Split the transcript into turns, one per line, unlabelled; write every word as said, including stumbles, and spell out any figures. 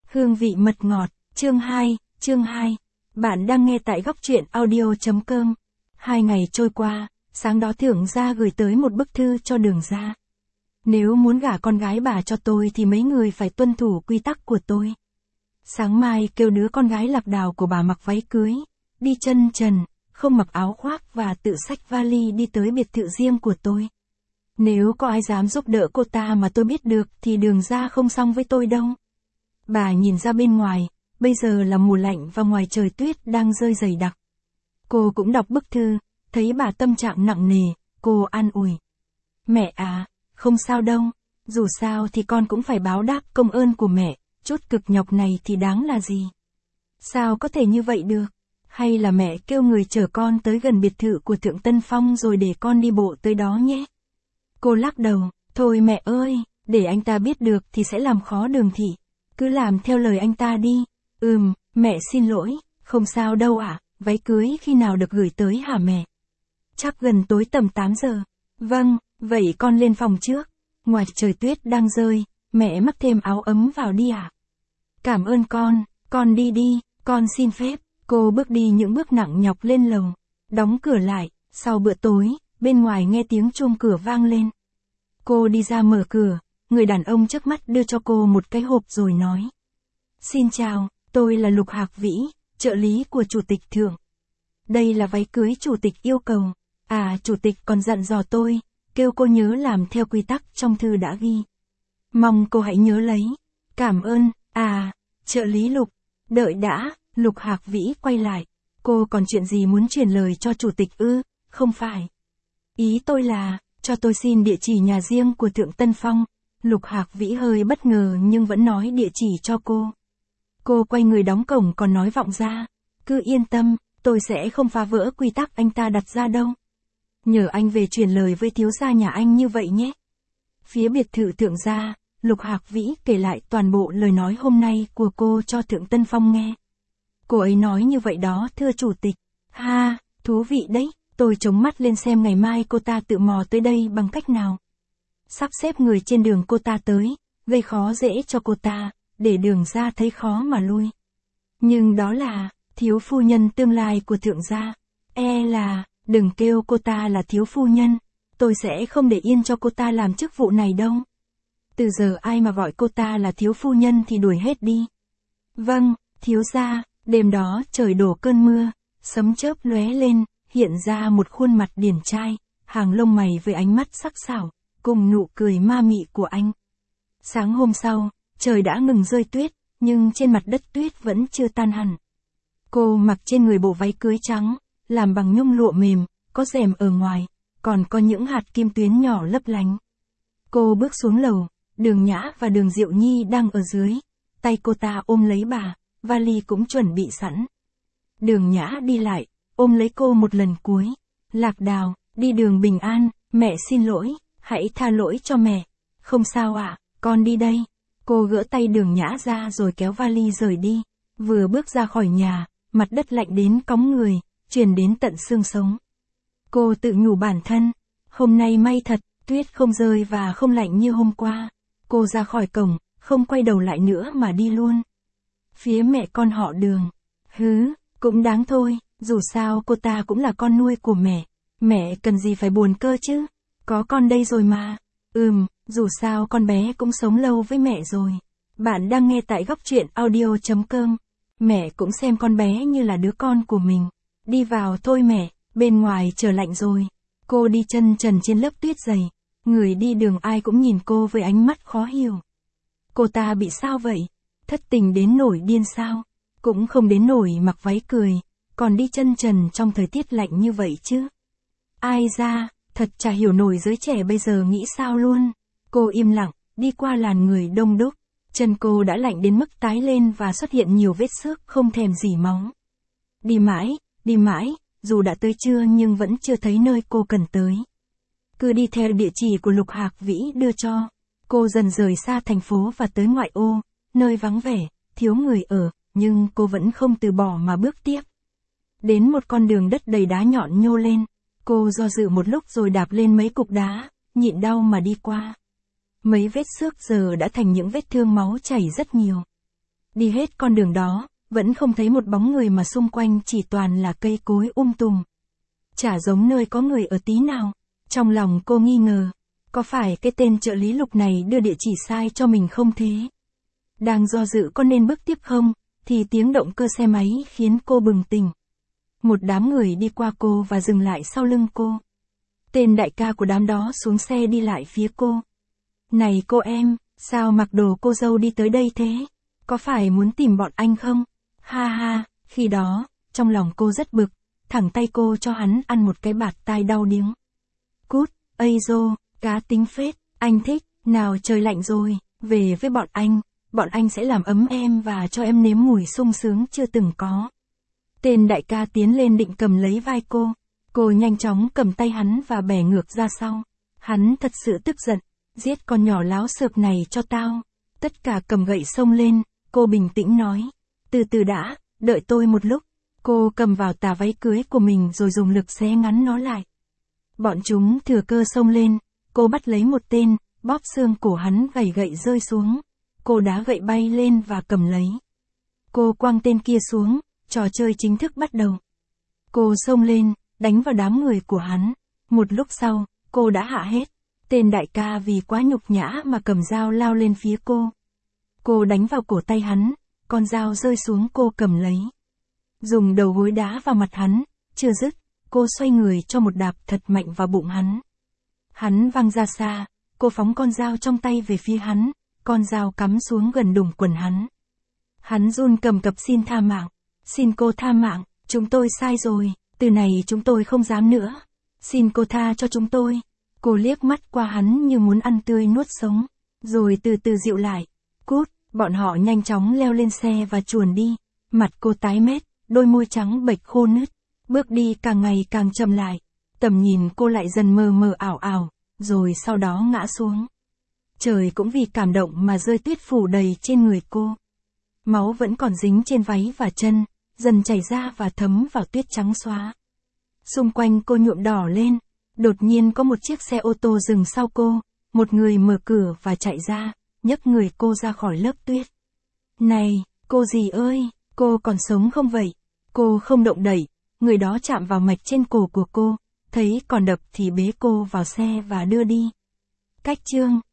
Hương vị mật ngọt, chương hai, chương hai. Bạn đang nghe tại góc truyện audio chấm com. Hai ngày trôi qua, sáng đó Thưởng Gia gửi tới một bức thư cho Đường Gia. Nếu muốn gả con gái bà cho tôi thì mấy người phải tuân thủ quy tắc của tôi. Sáng mai kêu đứa con gái lạc đào của bà mặc váy cưới, đi chân trần, không mặc áo khoác và tự xách vali đi tới biệt thự riêng của tôi. Nếu có ai dám giúp đỡ cô ta mà tôi biết được thì Đường Gia không xong với tôi đâu. Bà nhìn ra bên ngoài, bây giờ là mùa lạnh và ngoài trời tuyết đang rơi dày đặc. Cô cũng đọc bức thư, thấy bà tâm trạng nặng nề, cô an ủi. Mẹ à, không sao đâu, dù sao thì con cũng phải báo đáp công ơn của mẹ, chút cực nhọc này thì đáng là gì. Sao có thể như vậy được, hay là mẹ kêu người chở con tới gần biệt thự của Thượng Tân Phong rồi để con đi bộ tới đó nhé. Cô lắc đầu, thôi mẹ ơi, để anh ta biết được thì sẽ làm khó Đường thị. Cứ làm theo lời anh ta đi. Ừm, mẹ xin lỗi, không sao đâu ạ, à, váy cưới khi nào được gửi tới hả mẹ? Chắc gần tối tầm tám giờ. Vâng, vậy con lên phòng trước. Ngoài trời tuyết đang rơi, mẹ mắc thêm áo ấm vào đi ạ. À? Cảm ơn con, con đi đi, con xin phép. Cô bước đi những bước nặng nhọc lên lầu, đóng cửa lại. Sau bữa tối, bên ngoài nghe tiếng chuông cửa vang lên. Cô đi ra mở cửa. Người đàn ông trước mắt đưa cho cô một cái hộp rồi nói. Xin chào, tôi là Lục Hạc Vĩ, trợ lý của Chủ tịch Thượng. Đây là váy cưới Chủ tịch yêu cầu. À, Chủ tịch còn dặn dò tôi, kêu cô nhớ làm theo quy tắc trong thư đã ghi. Mong cô hãy nhớ lấy. Cảm ơn, à, trợ lý Lục. Đợi đã, Lục Hạc Vĩ quay lại. Cô còn chuyện gì muốn truyền lời cho Chủ tịch ư? Không phải. Ý tôi là, cho tôi xin địa chỉ nhà riêng của Thượng Tân Phong. Lục Hạc Vĩ hơi bất ngờ nhưng vẫn nói địa chỉ cho cô. Cô quay người đóng cổng còn nói vọng ra. Cứ yên tâm, tôi sẽ không phá vỡ quy tắc anh ta đặt ra đâu. Nhờ anh về truyền lời với thiếu gia nhà anh như vậy nhé. Phía biệt thự Thượng gia, Lục Hạc Vĩ kể lại toàn bộ lời nói hôm nay của cô cho Thượng Tân Phong nghe. Cô ấy nói như vậy đó thưa Chủ tịch. Ha, thú vị đấy, tôi chống mắt lên xem ngày mai cô ta tự mò tới đây bằng cách nào. Sắp xếp người trên đường cô ta tới, gây khó dễ cho cô ta, để Đường gia thấy khó mà lui. Nhưng đó là, thiếu phu nhân tương lai của Thượng gia. E là, đừng kêu cô ta là thiếu phu nhân, tôi sẽ không để yên cho cô ta làm chức vụ này đâu. Từ giờ ai mà gọi cô ta là thiếu phu nhân thì đuổi hết đi. Vâng, thiếu gia. Đêm đó trời đổ cơn mưa, sấm chớp lóe lên, hiện ra một khuôn mặt điển trai, hàng lông mày với ánh mắt sắc sảo, cùng nụ cười ma mị của anh. Sáng hôm sau, trời đã ngừng rơi tuyết, nhưng trên mặt đất tuyết vẫn chưa tan hẳn. Cô mặc trên người bộ váy cưới trắng, làm bằng nhung lụa mềm, có rèm ở ngoài, còn có những hạt kim tuyến nhỏ lấp lánh. Cô bước xuống lầu, Đường Nhã và Đường Diệu Nhi đang ở dưới, tay cô ta ôm lấy bà, vali cũng chuẩn bị sẵn. Đường Nhã đi lại, ôm lấy cô một lần cuối. Lạc Đào, đi đường bình an, mẹ xin lỗi, hãy tha lỗi cho mẹ. Không sao ạ, à, con đi đây. Cô gỡ tay Đường Nhã ra rồi kéo vali rời đi. Vừa bước ra khỏi nhà, mặt đất lạnh đến cóng người, truyền đến tận xương sống. Cô tự nhủ bản thân, hôm nay may thật, tuyết không rơi và không lạnh như hôm qua. Cô ra khỏi cổng, không quay đầu lại nữa mà đi luôn. Phía mẹ con họ Đường, hứ, cũng đáng thôi, dù sao cô ta cũng là con nuôi của mẹ. Mẹ cần gì phải buồn cơ chứ, có con đây rồi mà. Ừm, dù sao con bé cũng sống lâu với mẹ rồi. Bạn đang nghe tại góc truyện audio chấm com. Mẹ cũng xem con bé như là đứa con của mình. Đi vào thôi mẹ, bên ngoài trời lạnh rồi. Cô đi chân trần trên lớp tuyết dày. Người đi đường ai cũng nhìn cô với ánh mắt khó hiểu. Cô ta bị sao vậy? Thất tình đến nổi điên sao? Cũng không đến nổi mặc váy cười, còn đi chân trần trong thời tiết lạnh như vậy chứ. Ai ra, thật chả hiểu nổi giới trẻ bây giờ nghĩ sao luôn. Cô im lặng, đi qua làn người đông đúc. Chân cô đã lạnh đến mức tái lên và xuất hiện nhiều vết xước không thèm rỉ máu. Đi mãi, đi mãi, dù đã tới trưa nhưng vẫn chưa thấy nơi cô cần tới. Cứ đi theo địa chỉ của Lục Hạc Vĩ đưa cho. Cô dần rời xa thành phố và tới ngoại ô, nơi vắng vẻ, thiếu người ở, nhưng cô vẫn không từ bỏ mà bước tiếp. Đến một con đường đất đầy đá nhọn nhô lên, cô do dự một lúc rồi đạp lên mấy cục đá, nhịn đau mà đi qua. Mấy vết xước giờ đã thành những vết thương máu chảy rất nhiều. Đi hết con đường đó, vẫn không thấy một bóng người mà xung quanh chỉ toàn là cây cối um tùm. Chả giống nơi có người ở tí nào. Trong lòng cô nghi ngờ, có phải cái tên trợ lý Lục này đưa địa chỉ sai cho mình không thế? Đang do dự có nên bước tiếp không, thì tiếng động cơ xe máy khiến cô bừng tỉnh. Một đám người đi qua cô và dừng lại sau lưng cô. Tên đại ca của đám đó xuống xe đi lại phía cô. Này cô em, sao mặc đồ cô dâu đi tới đây thế? Có phải muốn tìm bọn anh không? Ha ha, khi đó, trong lòng cô rất bực, thẳng tay cô cho hắn ăn một cái bạt tai đau điếng. Cút, ây dô, cá tính phết, anh thích, nào trời lạnh rồi, về với bọn anh, bọn anh sẽ làm ấm em và cho em nếm mùi sung sướng chưa từng có. Tên đại ca tiến lên định cầm lấy vai cô, cô nhanh chóng cầm tay hắn và bẻ ngược ra sau. Hắn thật sự tức giận, giết con nhỏ láo xược này cho tao. Tất cả cầm gậy xông lên, cô bình tĩnh nói, từ từ đã, đợi tôi một lúc. Cô cầm vào tà váy cưới của mình rồi dùng lực xé ngắn nó lại. Bọn chúng thừa cơ xông lên, cô bắt lấy một tên, bóp xương cổ hắn gầy gậy rơi xuống. Cô đá gậy bay lên và cầm lấy. Cô quăng tên kia xuống, trò chơi chính thức bắt đầu. Cô xông lên, đánh vào đám người của hắn. Một lúc sau, cô đã hạ hết. Tên đại ca vì quá nhục nhã mà cầm dao lao lên phía cô. Cô đánh vào cổ tay hắn, con dao rơi xuống cô cầm lấy. Dùng đầu gối đá vào mặt hắn, chưa dứt, cô xoay người cho một đạp thật mạnh vào bụng hắn. Hắn văng ra xa, cô phóng con dao trong tay về phía hắn, con dao cắm xuống gần đùng quần hắn. Hắn run cầm cập xin tha mạng, xin cô tha mạng, chúng tôi sai rồi, từ này chúng tôi không dám nữa, xin cô tha cho chúng tôi. Cô liếc mắt qua hắn như muốn ăn tươi nuốt sống, rồi từ từ dịu lại. Cút, bọn họ nhanh chóng leo lên xe và chuồn đi, mặt cô tái mét, đôi môi trắng bệch khô nứt, bước đi càng ngày càng chậm lại, tầm nhìn cô lại dần mờ mờ ảo ảo, rồi sau đó ngã xuống. Trời cũng vì cảm động mà rơi tuyết phủ đầy trên người cô. Máu vẫn còn dính trên váy và chân, dần chảy ra và thấm vào tuyết trắng xóa. Xung quanh cô nhuộm đỏ lên, đột nhiên có một chiếc xe ô tô dừng sau cô, một người mở cửa và chạy ra, nhấc người cô ra khỏi lớp tuyết. Này, cô dì ơi, cô còn sống không vậy? Cô không động đậy, người đó chạm vào mạch trên cổ của cô, thấy còn đập thì bế cô vào xe và đưa đi. Cách chương